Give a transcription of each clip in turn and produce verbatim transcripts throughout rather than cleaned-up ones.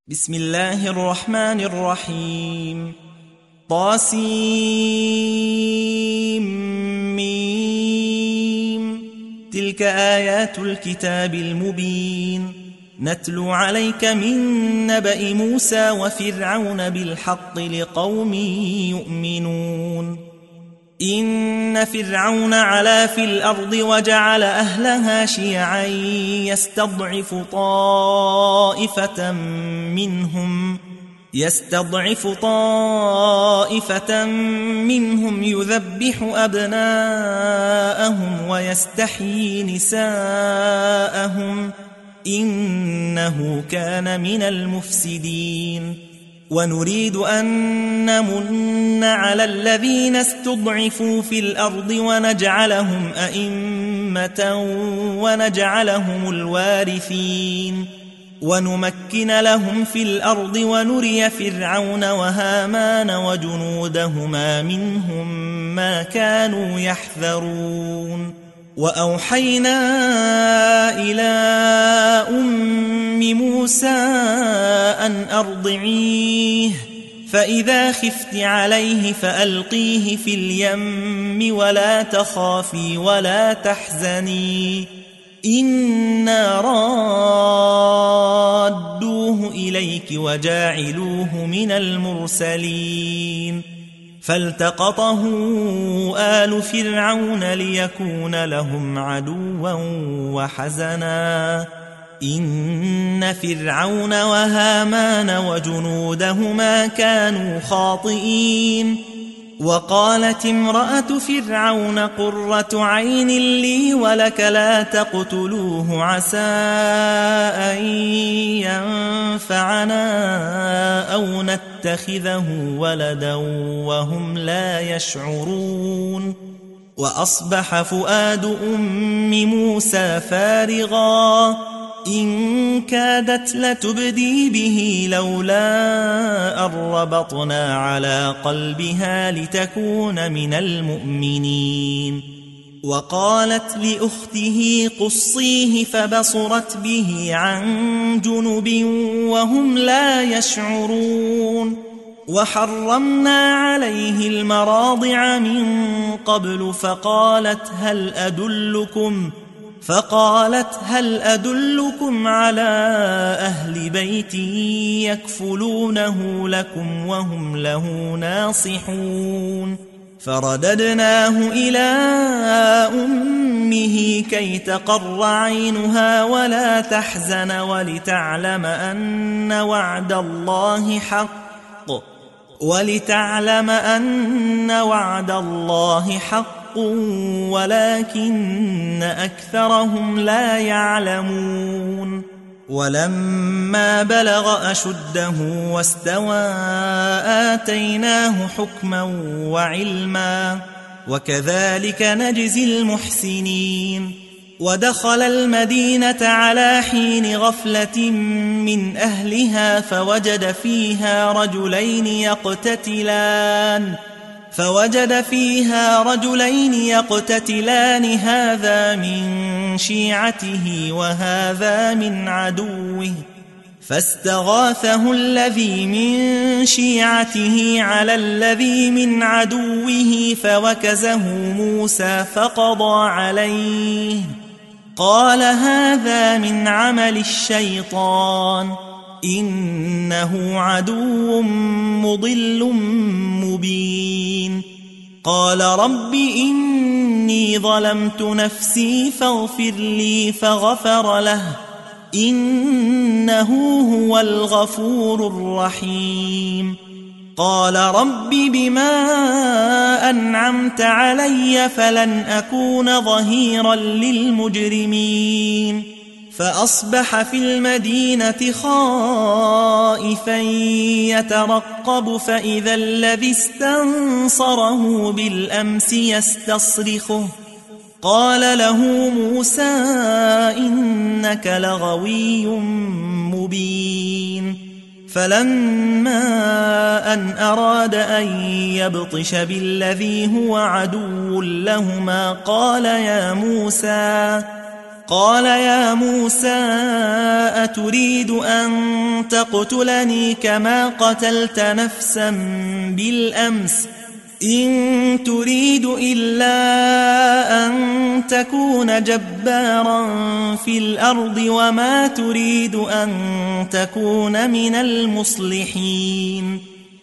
بسم الله الرحمن الرحيم طاسيم ميم. تلك آيات الكتاب المبين نتلو عليك من نبأ موسى وفرعون بالحق لقوم يؤمنون. إن فرعون علا في الأرض وجعل أهلها شيعا يستضعف طائفة منهم يستضعف طائفة منهم يذبح أبناءهم ويستحيي نساءهم إنه كان من المفسدين. ونريد أن نمن على الذين استضعفوا في الأرض ونجعلهم أئمة ونجعلهم الوارثين ونمكن لهم في الأرض ونري فرعون وهامان وجنودهما منهم ما كانوا يحذرون. وأوحينا إلى أم موسى أن أرضعيه فإذا خفت عليه فألقيه في اليم ولا تخافي ولا تحزني إنا رادوه إليك وجاعلوه من المرسلين. فالتقطه آل فرعون ليكون لهم عدوا وحزنا إن فرعون وهامان وجنودهما كانوا خاطئين. وقالت امرأة فرعون قرة عين لي ولك لا تقتلوه عسى أن ينفعنا أو نتخذه ولدا وهم لا يشعرون. وأصبح فؤاد أم موسى فارغا إن كادت لتبدي به لولا أن ربطنا على قلبها لتكون من المؤمنين. وقالت لأخته قصيه فبصرت به عن جنب وهم لا يشعرون. وحرمنا عليه المراضع من قبل فقالت هل أدلكم فقالت هل أدلكم على أهل بيت يكفلونه لكم وهم له ناصحون. فرددناه إلى أمه كي تقر عينها ولا تحزن ولتعلم أن وعد الله حق ولتعلم أن وعد الله حق ولكن أكثرهم لا يعلمون. ولما بلغ أشده واستوى آتيناه حكما وعلما وكذلك نجزي المحسنين. ودخل المدينة على حين غفلة من أهلها فوجد فيها رجلين يقتتلان فوجد فيها رجلين يقتتلان هذا من شيعته وهذا من عدوه فاستغاثه الذي من شيعته على الذي من عدوه فوكزه موسى فقضى عليه قال هذا من عمل الشيطان إنه عدو مضل مبين. قال رب إني ظلمت نفسي فاغفر لي فغفر له إنه هو الغفور الرحيم. قال رب بما أنعمت علي فلن أكون ظهيرا للمجرمين. فأصبح في المدينة خائفا يترقب فإذا الذي استنصره بالأمس يستصرخه قال له موسى إنك لغوي مبين. فلما أن أراد أن يبطش بالذي هو عدو لهما قال يا موسى قال يا موسى أتريد أن تقتلني كما قتلت نفسا بالأمس إن تريد إلا أن تكون جبارا في الأرض وما تريد أن تكون من المصلحين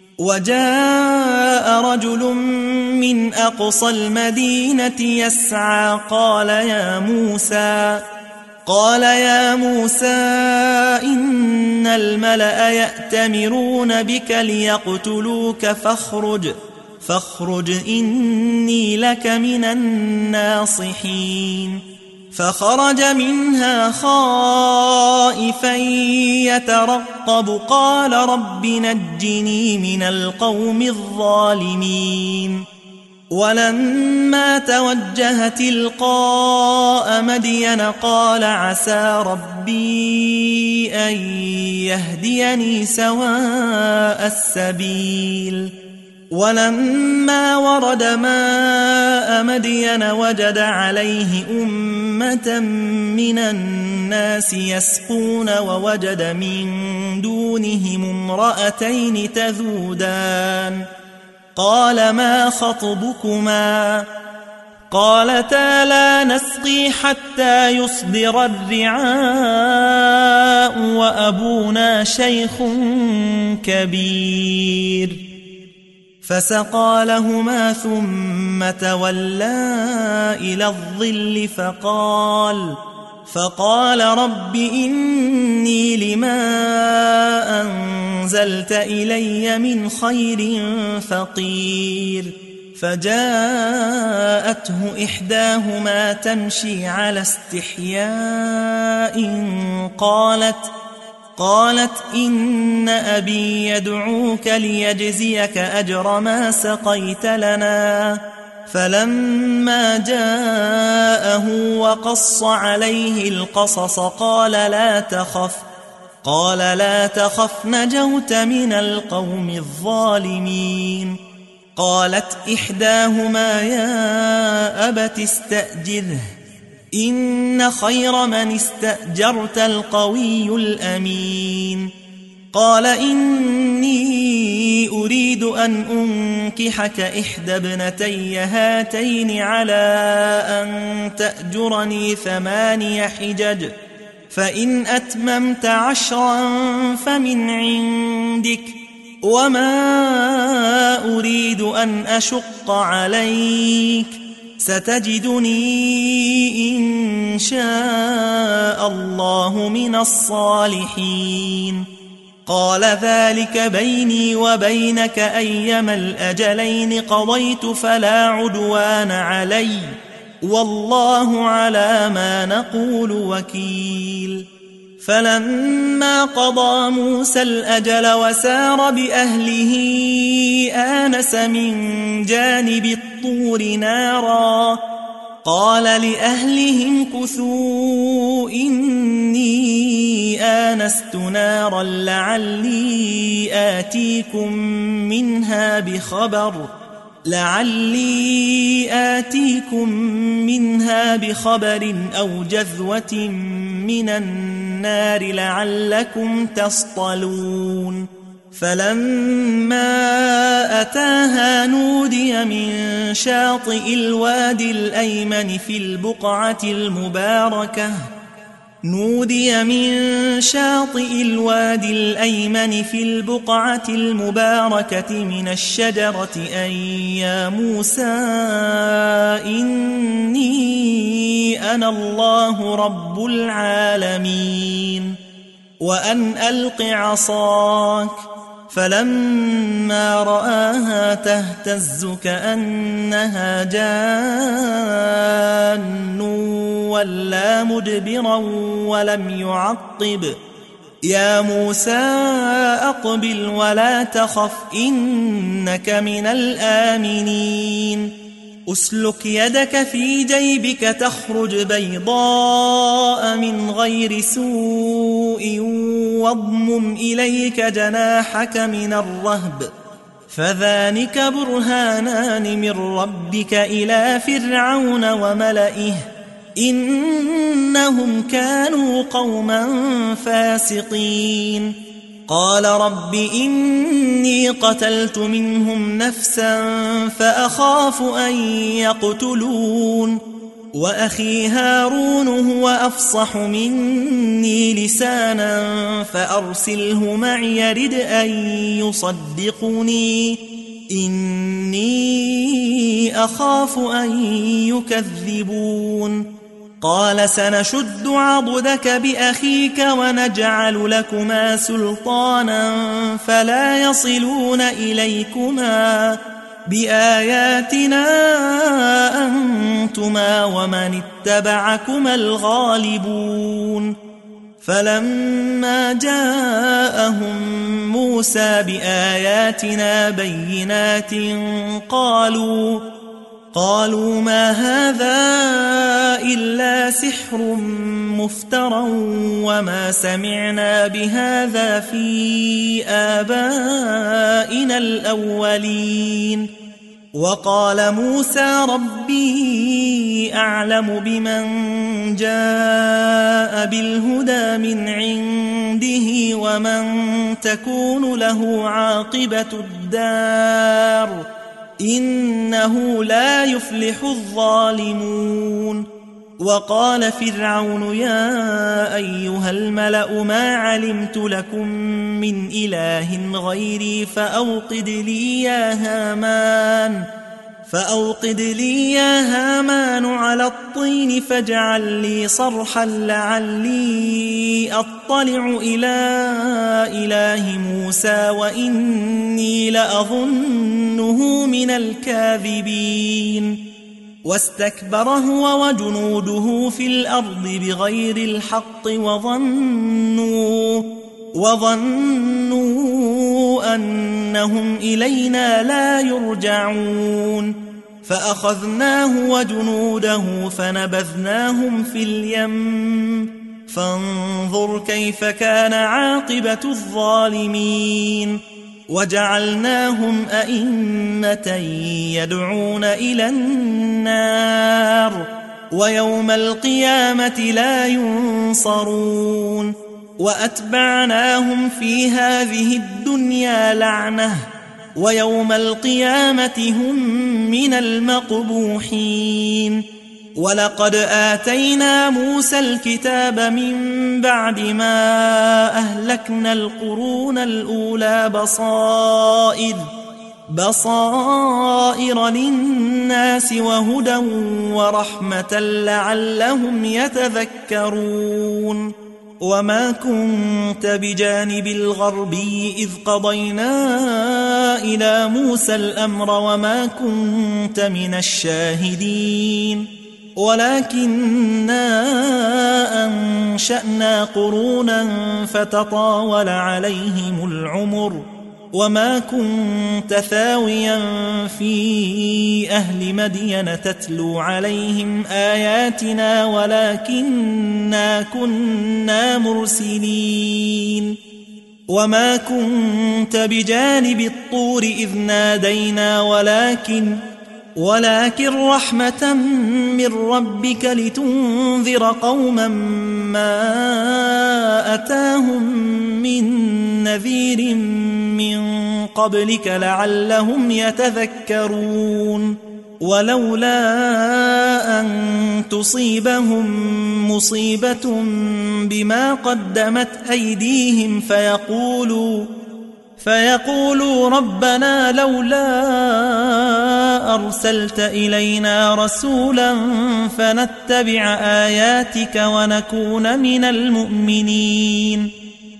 وجاء رجل من أقصى المدينة يسعى قال يا موسى قال يا موسى إن الملأ يأتمرون بك ليقتلوك فاخرج فاخرج إني لك من الناصحين فخرج منها خائفا يترقب قال رب نجني من القوم الظالمين ولما توجه تلقاء مدين قال عسى ربي أن يهديني سواء السبيل ولما ورد ماء مدين وجد عليه أمة من الناس يسقون ووجد من دونهم امرأتين تذودان قال ما خطبكما قالتا لا نسقي حتى يصدر الرعاء وأبونا شيخ كبير فسقى لهما ثم تولى إلى الظل فقال فقال رب إني لما أنزلت إلي من خير فقير فجاءته إحداهما تمشي على استحياء قالت قالت إن أبي يدعوك ليجزيك أجر ما سقيت لنا فلما جاءه وقص عليه القصص قال لا تخف قال لا تخف نجوت من القوم الظالمين قالت إحداهما يا أبت استأجره إن خير من استأجرت القوي الأمين قال إني أريد أن أنكحك إحدى ابنتي هاتين على أن تأجرني ثماني حجج فإن أتممت عشرا فمن عندك وما أريد أن أشق عليك ستجدني إن شاء الله من الصالحين قال ذلك بيني وبينك أيما الأجلين قضيت فلا عدوان علي والله على ما نقول وكيل فلما قضى موسى الأجل وسار بأهله آنس من جانب الطور نارا قال لأهلهم كثوا إني آنست نارا لعلي آتيكم منها بخبر لعلي آتيكم منها بخبر أو جذوة من النار لعلكم تصطلون فلما أتاها نودي من شاطئ الوادي الأيمن في البقعة المباركة نودي من شاطئ الوادي الأيمن في البقعة المباركة من الشجرة أن يا موسى إني أنا الله رب العالمين وأن ألق عصاك فلما رآها تهتز كأنها جان ولا مدبرا ولم يعقب يا موسى أقبل ولا تخف إنك من الآمنين أسلك يدك في جيبك تخرج بيضاء من غير سوء واضمم إليك جناحك من الرهب فذلك برهانان من ربك إلى فرعون وملئه إنهم كانوا قوما فاسقين قال رب إني قتلت منهم نفسا فأخاف أن يقتلون وأخي هارون هو أفصح مني لسانا فأرسله معي يرد أن يصدقني إني أخاف أن يكذبون قال سنشد عضدك بأخيك ونجعل لكما سلطانا فلا يصلون إليكما بآياتنا أنتما ومن اتبعكما الغالبون فلما جاءهم موسى بآياتنا بينات قالوا قالوا ما هذا إلا سحر مفترى وما سمعنا بهذا في آبائنا الأولين وقال موسى ربي أعلم بمن جاء بالهدى من عنده ومن تكون له عاقبة الدار إنه لا يفلح الظالمون وقال فرعون يا أيها الملأ ما علمت لكم من إله غيري فأوقد لي يا هامان فأوقد لي يا هامان على الطين فاجعل لي صرحا لعلي أطلع إلى إله موسى وإني لأظنه من الكاذبين واستكبر هو وجنوده في الأرض بغير الحق وظنوا وظنوا أنهم إلينا لا يرجعون فأخذناه وجنوده فنبذناهم في اليم فانظر كيف كان عاقبة الظالمين وجعلناهم أئمة يدعون إلى النار ويوم القيامة لا ينصرون وأتبعناهم في هذه الدنيا لعنة ويوم القيامة هم من المقبوحين ولقد آتينا موسى الكتاب من بعد ما أهلكنا القرون الأولى بصائر بصائر للناس وهدى ورحمة لعلهم يتذكرون وما كنت بجانب الغربي إذ قضينا إلى موسى الأمر وما كنت من الشاهدين ولكننا أنشأنا قرونا فتطاول عليهم العمر وما كنت ثاويا في أهل مدين تتلو عليهم آياتنا ولكننا كنا مرسلين وما كنت بجانب الطور إذ نادينا ولكن ولكن رحمة من ربك لتنذر قوما ما أتاهم من نذير من قبلك لعلهم يتذكرون ولولا أن تصيبهم مصيبة بما قدمت أيديهم فيقولوا فيقولوا ربنا لولا أرسلت إلينا رسولا فنتبع آياتك ونكون من المؤمنين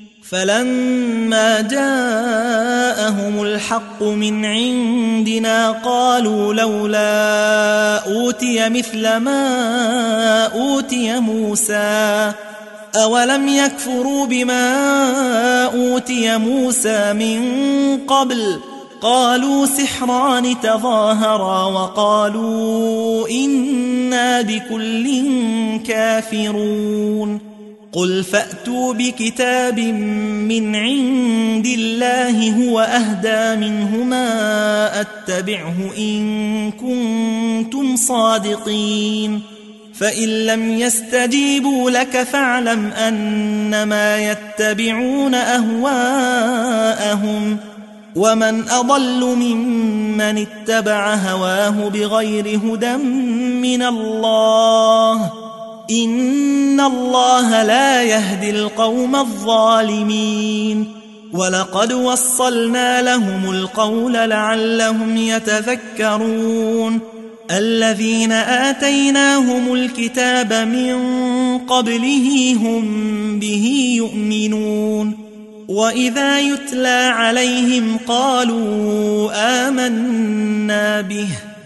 فلما جاءهم الحق من عندنا قالوا لولا أوتي مثل ما أوتي موسى أولم يكفروا بما أوتي موسى من قبل قالوا سحران تظاهرا وقالوا إنا بكل كافرون قل فأتوا بكتاب من عند الله هو أهدى منهما أتبعه إن كنتم صادقين فإن لم يستجيبوا لك فاعلم أنما يتبعون أهواءهم ومن أضل ممن اتبع هواه بغير هدى من الله إن الله لا يهدي القوم الظالمين ولقد وصلنا لهم القول لعلهم يتذكرون الذين آتيناهم الكتاب من قبله هم به يؤمنون وإذا يتلى عليهم قالوا آمنا به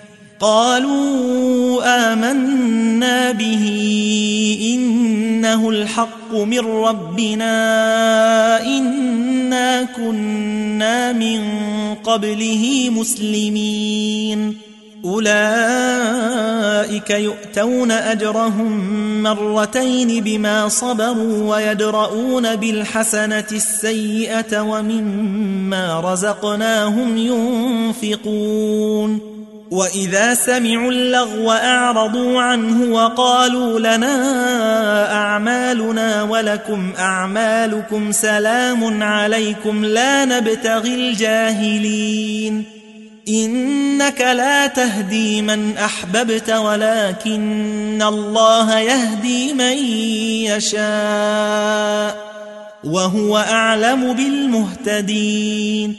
قالوا آمنا به إنه الحق من ربنا إنا كنا من قبله مسلمين أولئك يؤتون أجرهم مرتين بما صبروا ويدرؤون بالحسنة السيئة ومما رزقناهم ينفقون وإذا سمعوا اللغو أعرضوا عنه وقالوا لنا أعمالنا ولكم أعمالكم سلام عليكم لا نبتغي الجاهلين إنك لا تهدي من أحببت ولكن الله يهدي من يشاء وهو أعلم بالمهتدين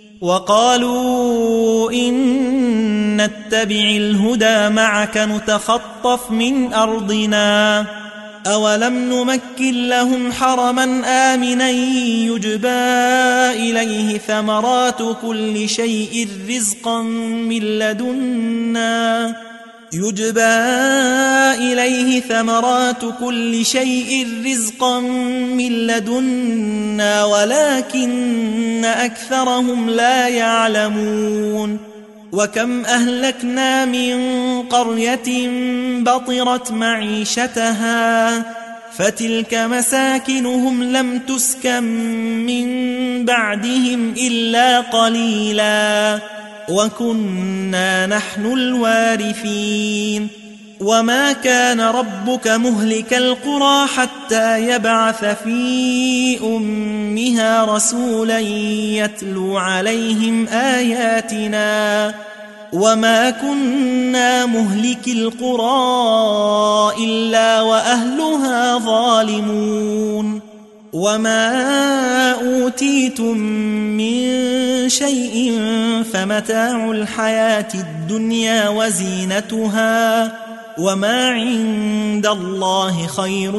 وقالوا إن نتبع الهدى معك نتخطف من أرضنا أولم نمكن لهم حرما آمنا يجبى إليه ثمرات كل شيء رزقا من لدنا يجبى إليه ثمرات كل شيء رزقا من لدنا ولكن أكثرهم لا يعلمون وكم أهلكنا من قرية بطرت معيشتها فتلك مساكنهم لم تسكن من بعدهم إلا قليلا وكنا نحن الوارثين وما كان ربك مهلك القرى حتى يبعث في أمها رسولا يتلو عليهم آياتنا وما كنا مهلك القرى إلا وأهلها ظالمون وما أوتيتم من شيء فمتاع الحياة الدنيا وزينتها وما عند الله خير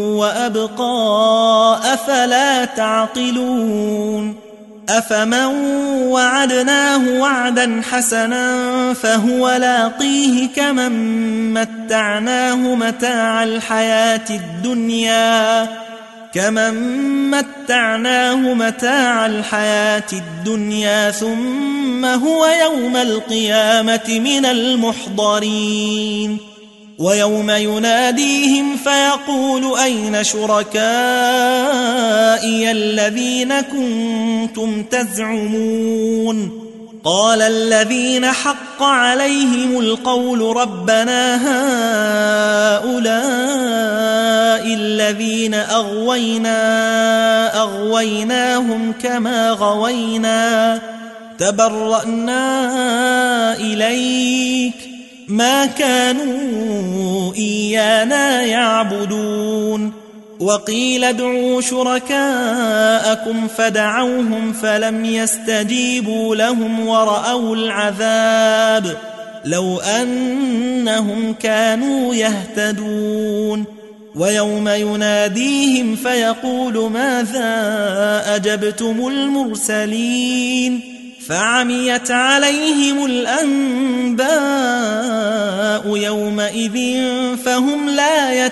وأبقى أفلا تعقلون أفمن وعدناه وعدا حسنا فهو لاقيه كمن متعناه متاع الحياة الدنيا كمن متعناه متاع الحياة الدنيا ثم هو يوم القيامة من المحضرين ويوم يناديهم فيقول أين شركائي الذين كنتم تزعمون قال الذين حق عليهم القول ربنا هؤلاء الذين أغوينا أغويناهم كما غوينا تبرأنا إليك ما كانوا إيانا يعبدون وقيل ادعوا شركاءكم فدعوهم فلم يستجيبوا لهم ورأوا العذاب لو أنهم كانوا يهتدون ويوم يناديهم فيقول ماذا أجبتم المرسلين فعميت عليهم الأنباء يومئذ فهم لا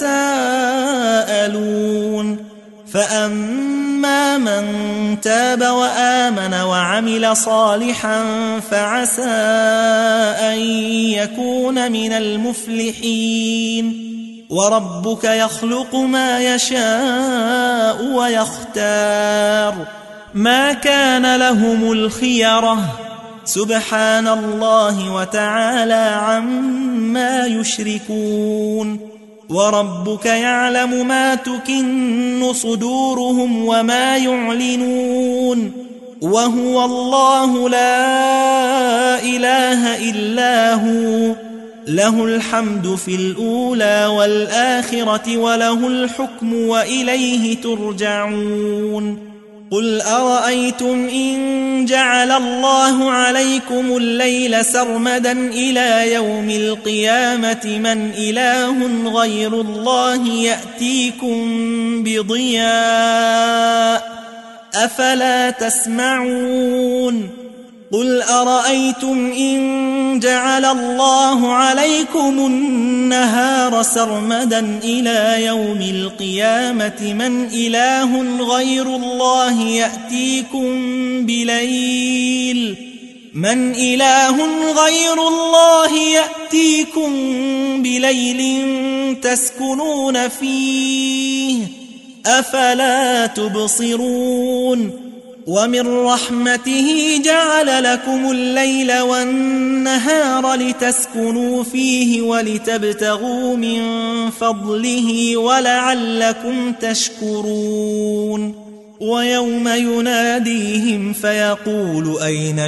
يتساءلون فأما من تاب وآمن وعمل صالحا فعسى أن يكون من المفلحين وربك يخلق ما يشاء ويختار ما كان لهم الخيرة سبحان الله وتعالى عما يشركون وربك يعلم ما تكن صدورهم وما يعلنون وهو الله لا إله إلا هو له الحمد في الأولى والآخرة وله الحكم وإليه ترجعون قل أرأيتم إن جعل الله عليكم الليل سرمدا إلى يوم القيامة من إله غير الله يأتيكم بضياء أفلا تسمعون قل أرأيتم إن جعل الله عليكم النهار سرمدا إلى يوم القيامة من إله غير الله يأتيكم بليل من إله غير الله يأتيكم بليل تسكنون فيه أفلا تبصرون ومن رحمته جعل لكم الليل والنهار لتسكنوا فيه ولتبتغوا من فضله ولعلكم تشكرون ويوم يناديهم فيقول أين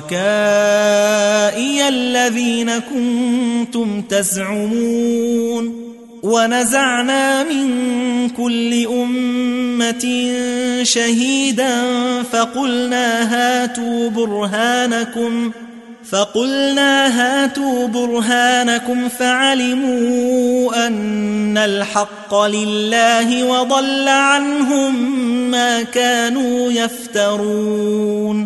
شركائي الذين كنتم تزعمون ونزعنا من كل أمة شهيدا فقلنا هاتوا برهانكم فقلنا هاتوا برهانكم فعلموا أن الحق لله وضل عنهم ما كانوا يفترون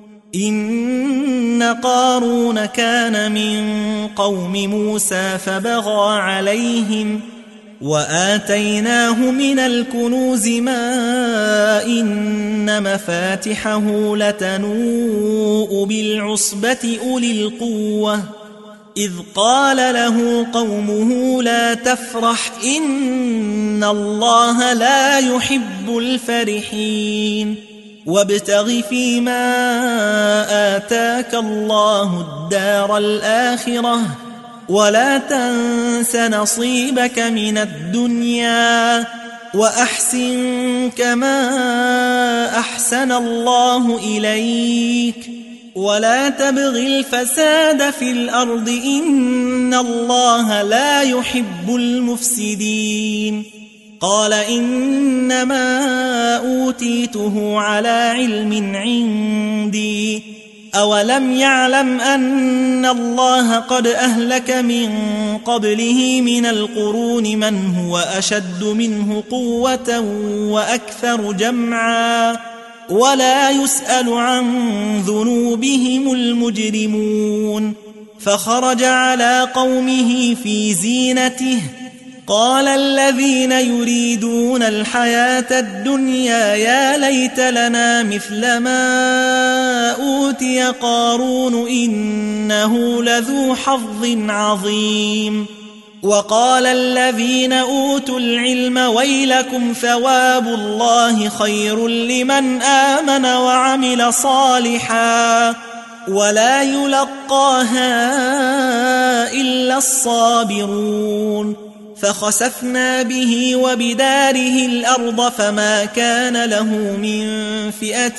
إن قارون كان من قوم موسى فبغى عليهم وآتيناه من الكنوز ما إن مفاتحه لتنوء بالعصبة أولي القوة إذ قال له قومه لا تفرح إن الله لا يحب الفرحين وابتغ فيما آتاك الله الدار الآخرة ولا تنس نصيبك من الدنيا وأحسن كما أحسن الله إليك ولا تبغ الفساد في الأرض إن الله لا يحب المفسدين قال إنما أوتيته على علم عندي أولم يعلم أن الله قد أهلك من قبله من القرون من هو أشد منه قوة وأكثر جمعا ولا يسأل عن ذنوبهم المجرمون فخرج على قومه في زينته قال الذين يريدون الحياة الدنيا يا ليت لنا مثل ما أوتي قارون إنه لذو حظ عظيم وقال الذين أوتوا العلم ويلكم ثواب الله خير لمن آمن وعمل صالحا ولا يلقاها إلا الصابرون فخسفنا به وبداره الأرض فما كان له من فئة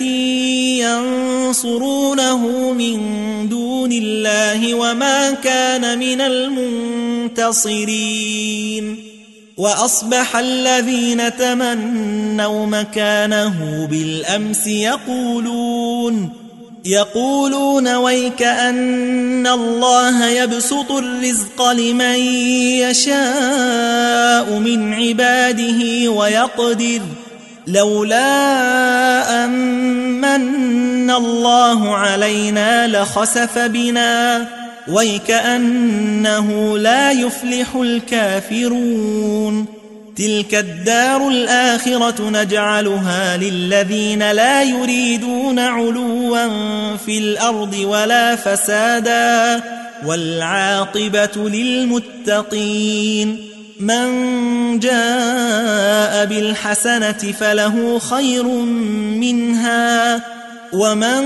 ينصرونه من دون الله وما كان من المنتصرين وأصبح الذين تمنوا مكانه بالأمس يقولون يقولون ويك أن الله يبسط الرزق لمن يشاء من عباده ويقدر لولا أمن الله علينا لخسف بنا ويكأنه لا يفلح الكافرون تلك الدار الآخرة نجعلها للذين لا يريدون علوا في الأرض ولا فسادا والعاقبة للمتقين من جاء بالحسنة فله خير منها ومن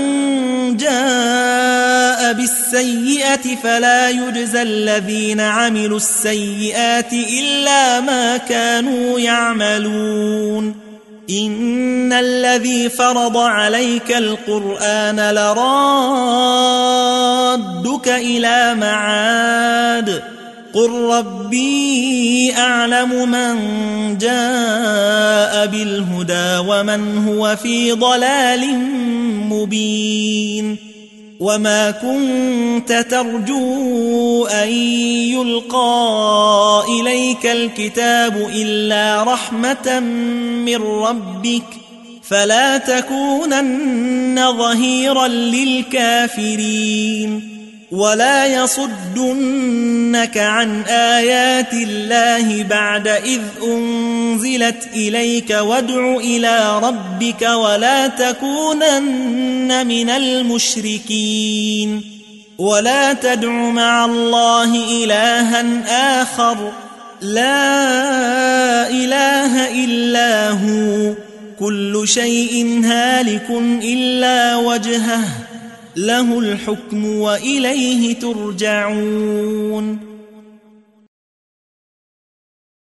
جاء بالسيئة فلا يجزى الذين عملوا السيئات إلا ما كانوا يعملون إن الذي فرض عليك القرآن لرادك إلى معاد قل ربي أعلم من جاء بالهدى ومن هو في ضلال مبين وما كنت ترجو أن يلقى إليك الكتاب إلا رحمة من ربك فلا تكونن ظهيرا للكافرين ولا يصدنك عن آيات الله بعد إذ أنزلت إليك وادع إلى ربك ولا تكونن من المشركين ولا تدع مع الله إلها آخر لا إله إلا هو كل شيء هالك إلا وجهه له الحكم وإليه ترجعون